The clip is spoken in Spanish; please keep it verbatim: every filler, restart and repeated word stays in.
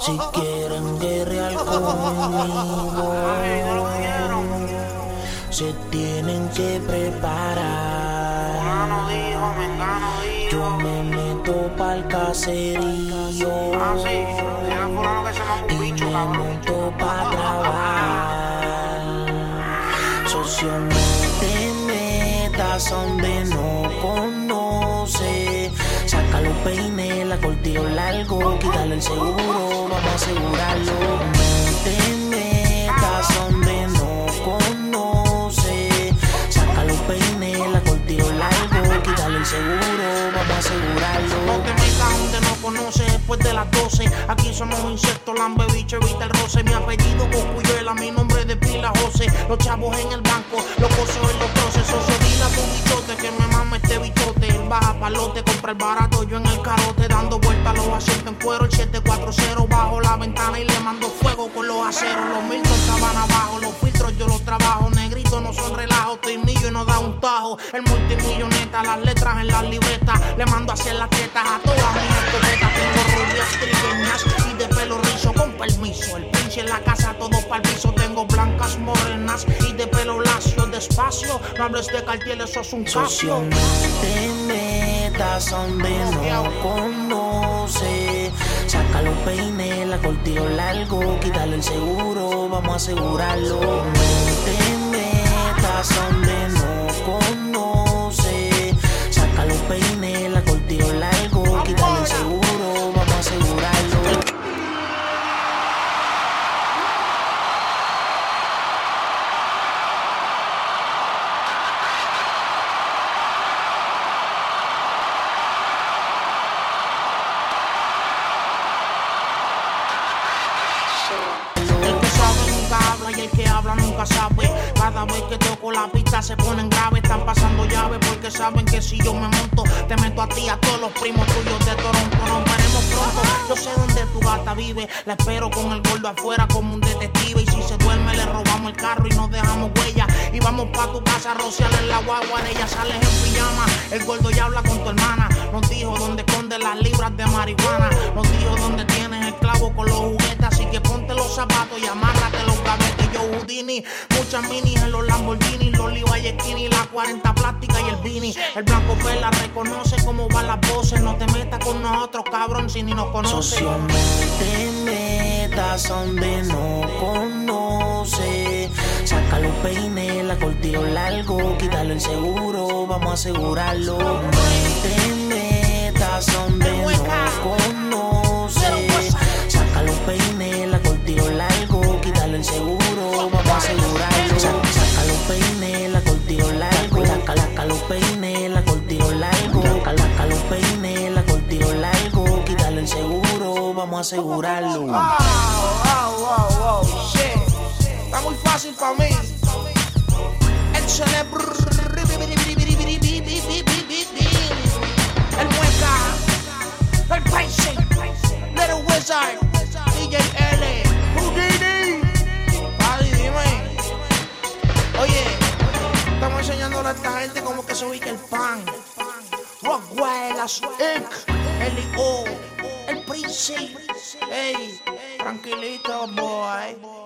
Si quieren guerrear conmigo, se tienen que preparar. Yo me meto pa'l caserío y me monto pa' trabajar. Socio, no te metas donde no conoce. Saca los peines, la cortillo largo, quítale el seguro, vamos a asegurarlo. No te metas donde no conoce. Saca los peines, la cortillo largo, quítale el seguro, vamos a asegurarlo. No te metas donde no conoces después de las doce. Aquí somos insectos, lambe, bicho, evita el roce. Mi apellido Coscuyuela, mi nombre de pila José. Los chavos en el banco, los cosos en los troces. Socio, dile a tu bichote que me mame este bichote. Él baja palote, compra el barato, yo en el carote. Dando vueltas los asientos en cuero, el siete cuatro cero. Bajo la ventana y le mando fuego con los aceros. Los Milton estaban abajo, los filtros yo los trabajo. Negritos no son relajos, trinillo y no da un tajo. El multimilloneta, las letras en las libretas. Le mando a hacer las tetas a todas mis escopetas. Tengo rubias trigueñas y de pelo rizo con permiso. El pinche en la casa, todo pa'l piso. Tengo blancas morenas y de pelo lacio. Despacio, no hables de Cartier, eso es un Socio, casio. no te metas donde no conoce. Saca los peines, la cortillo largo, quítale el seguro, vamos a asegurarlo. No te metas donde no conoce. Saca los peines, la cortillo largo, quítale el seguro, vamos a asegurarlo. El que sabe nunca habla y el que habla nunca sabe. Cada vez que toco la pista se ponen graves. Están pasando llaves porque saben que si yo me monto te meto a ti, a todos los primos tuyos de Toronto. Nos veremos pronto, yo sé dónde tu gata vive. La espero con el gordo afuera como un detective. Y si se duerme le robamos el carro y nos dejamos huella. Y vamos pa' tu casa a rociarle la guagua de ella. Sales en pijama, el gordo ya habla con tu hermana. Nos dijo dónde esconde las libras de marihuana. Nos dijo dónde tienes el clavo con los juguetes. Así que ponte los zapatos y amárrate los gavetes. Yo Houdini, muchas minis en los Lamborghini, los Levi Skinny, la cuarenta plástica y el Vini. El blanco Vela reconoce cómo van las voces. No te metas con nosotros, cabrón, si ni nos conoces. Socio, no te metas donde no conoce. Saca los peines, la cortillo largo, quítale el seguro, vamos a asegurarlo. No te metas donde no conoce. Saca los peines, la cortillo largo, quítale el seguro, vamos a asegurarlo. Saca, saca los peines, la cortillo largo, saca, saca los peines, la cortillo largo, saca, saca los peines, la cortillo largo, quítale el seguro, vamos a asegurarlo. Wow, wow, wow, wow, shit. Está muy fácil para mí. El celebr... El mueca. El Paisy. Little Wizard. D J L. Houdini. Adi, dime. Oye, estamos enseñándole a esta gente cómo que se ubica el pan. Rockwell, las Inc. El I O. El Paisy. Ey, tranquilito, boy.